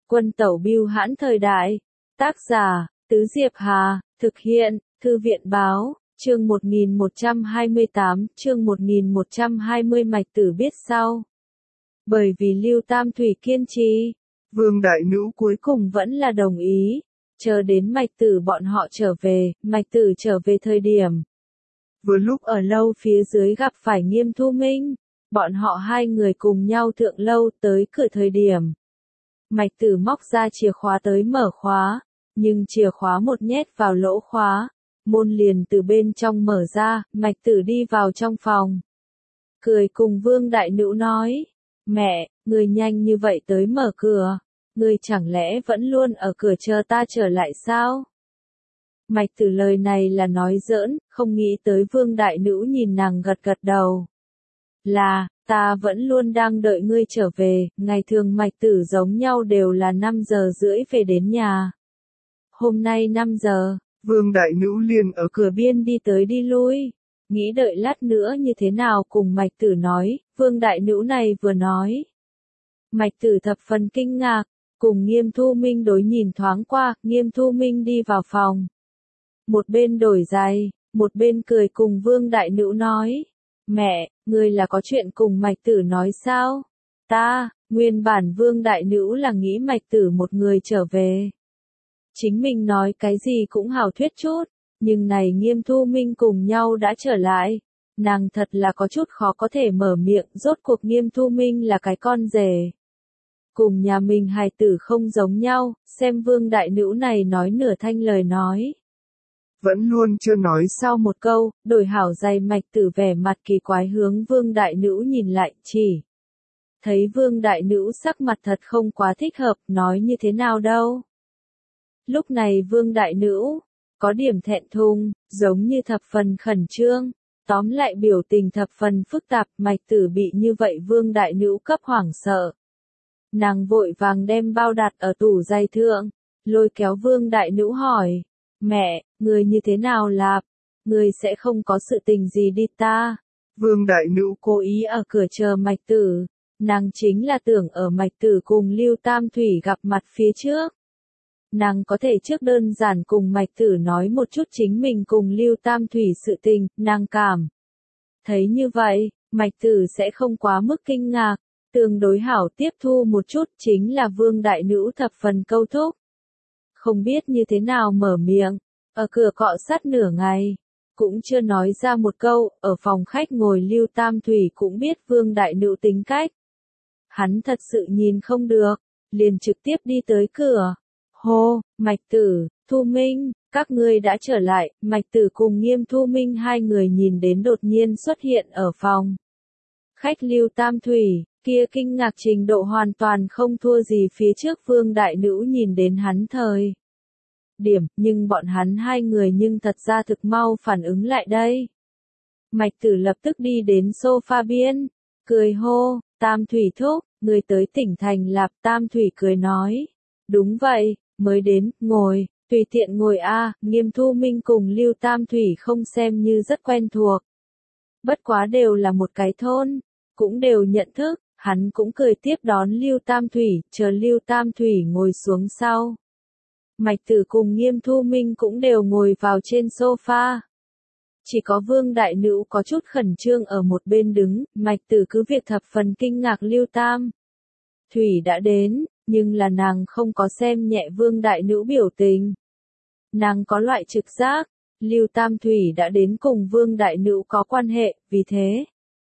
Quân tẩu bưu hãn thời đại. Tác giả, Tứ Diệp Hà, thực hiện, Thư viện báo, chương 1128, chương 1120 Mạch Tử biết sau. Bởi vì Lưu Tam Thủy kiên trì, Vương Đại Nữ cuối cùng vẫn là đồng ý, chờ đến Mạch Tử bọn họ trở về, Mạch Tử trở về thời điểm. Vừa lúc ở lâu phía dưới gặp phải Nghiêm Thu Minh, bọn họ hai người cùng nhau thượng lâu tới cửa thời điểm. Mạch Tử móc ra chìa khóa tới mở khóa, nhưng chìa khóa một nhét vào lỗ khóa, môn liền từ bên trong mở ra, Mạch Tử đi vào trong phòng. Cười cùng Vương Đại Nữ nói, mẹ, người nhanh như vậy tới mở cửa, người chẳng lẽ vẫn luôn ở cửa chờ ta trở lại sao? Mạch Tử lời này là nói giỡn, không nghĩ tới Vương Đại Nữ nhìn nàng gật gật đầu. Là, ta vẫn luôn đang đợi ngươi trở về, ngày thường Mạch Tử giống nhau đều là 5 giờ rưỡi về đến nhà. Hôm nay 5 giờ, Vương Đại Nữ liền ở cửa biên đi tới đi lui, nghĩ đợi lát nữa như thế nào cùng Mạch Tử nói, Vương Đại Nữ này vừa nói. Mạch Tử thập phần kinh ngạc, cùng Nghiêm Thu Minh đối nhìn thoáng qua, Nghiêm Thu Minh đi vào phòng. Một bên đổi giày, một bên cười cùng Vương Đại Nữ nói, mẹ, ngươi là có chuyện cùng Mạch Tử nói sao? Nguyên bản Vương Đại Nữ là nghĩ Mạch Tử một người trở về. Chính mình nói cái gì cũng hảo thuyết chút, nhưng này Nghiêm Thu Minh cùng nhau đã trở lại. Nàng thật là có chút khó có thể mở miệng, rốt cuộc Nghiêm Thu Minh là cái con rể. Cùng nhà mình hài tử không giống nhau, xem Vương Đại Nữ này nói nửa thanh lời nói. Vẫn luôn chưa nói sau một câu, đổi hảo giày Mạch Tử vẻ mặt kỳ quái hướng Vương Đại Nữ nhìn lại, chỉ thấy Vương Đại Nữ sắc mặt thật không quá thích hợp, nói như thế nào đâu. Lúc này Vương Đại Nữ có điểm thẹn thùng, giống như thập phần khẩn trương, tóm lại biểu tình thập phần phức tạp, Mạch Tử bị như vậy Vương Đại Nữ cấp hoảng sợ. Nàng vội vàng đem bao đặt ở tủ giày thượng, lôi kéo Vương Đại Nữ hỏi, mẹ, người như thế nào lạp, người sẽ không có sự tình gì đi ta. Vương Đại Nữ cố ý ở cửa chờ Mạch Tử, nàng chính là tưởng ở Mạch Tử cùng Lưu Tam Thủy gặp mặt phía trước. Nàng có thể trước đơn giản cùng Mạch Tử nói một chút chính mình cùng Lưu Tam Thủy sự tình, nàng cảm thấy như vậy, Mạch Tử sẽ không quá mức kinh ngạc, tương đối hảo tiếp thu một chút chính là Vương Đại Nữ thập phần câu thúc. Không biết như thế nào mở miệng, ở cửa cọ sát nửa ngày, cũng chưa nói ra một câu, ở phòng khách ngồi Lưu Tam Thủy cũng biết Vương Đại Nữ tính cách. Hắn thật sự nhìn không được, liền trực tiếp đi tới cửa. Hô, Mạch Tử, Thu Minh, các ngươi đã trở lại, Mạch Tử cùng Nghiêm Thu Minh hai người nhìn đến đột nhiên xuất hiện ở phòng. Khách Lưu Tam Thủy, kia kinh ngạc trình độ hoàn toàn không thua gì phía trước Vương Đại Nữ nhìn đến hắn thời điểm, nhưng bọn hắn hai người nhưng thật ra thực mau phản ứng lại đây. Mạch Tử lập tức đi đến sofa biên, cười hô, Tam Thủy thúc, người tới tỉnh thành lạp. Tam Thủy cười nói, đúng vậy, mới đến, ngồi, tùy tiện ngồi a. Nghiêm Thu Minh cùng Lưu Tam Thủy không xem như rất quen thuộc. Bất quá đều là một cái thôn, cũng đều nhận thức, hắn cũng cười tiếp đón Lưu Tam Thủy, chờ Lưu Tam Thủy ngồi xuống sau. Mạch Tử cùng Nghiêm Thu Minh cũng đều ngồi vào trên sofa. Chỉ có Vương Đại Nữ có chút khẩn trương ở một bên đứng, Mạch Tử cứ việc thập phần kinh ngạc Lưu Tam Thủy đã đến, nhưng là nàng không có xem nhẹ Vương Đại Nữ biểu tình. Nàng có loại trực giác, Lưu Tam Thủy đã đến cùng Vương Đại Nữ có quan hệ, vì thế.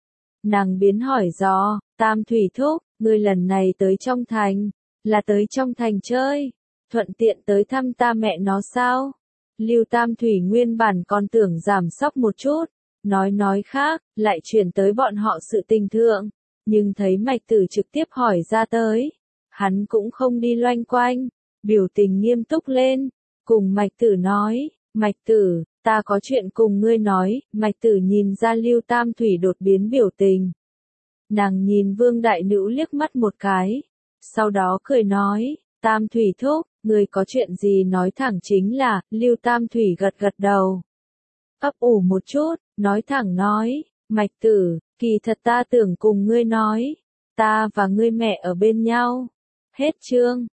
Nàng biến hỏi dò, Tam Thủy thúc, ngươi lần này tới trong thành, là tới trong thành chơi, thuận tiện tới thăm ta mẹ nó sao? Lưu Tam Thủy nguyên bản còn tưởng giảm sóc một chút, nói khác, lại chuyển tới bọn họ sự tình thượng, nhưng thấy Mạch Tử trực tiếp hỏi ra tới, hắn cũng không đi loanh quanh, biểu tình nghiêm túc lên, cùng Mạch Tử nói, Mạch Tử, ta có chuyện cùng ngươi nói. Mạch Tử nhìn ra Lưu Tam Thủy đột biến biểu tình. Nàng nhìn Vương Đại Nữ liếc mắt một cái, sau đó cười nói, Tam Thủy thúc, ngươi có chuyện gì nói thẳng chính là. Lưu Tam Thủy gật gật đầu, ấp ủ một chút, nói thẳng nói, Mạch Tử, kỳ thật ta tưởng cùng ngươi nói, ta và ngươi mẹ ở bên nhau. Hết chương.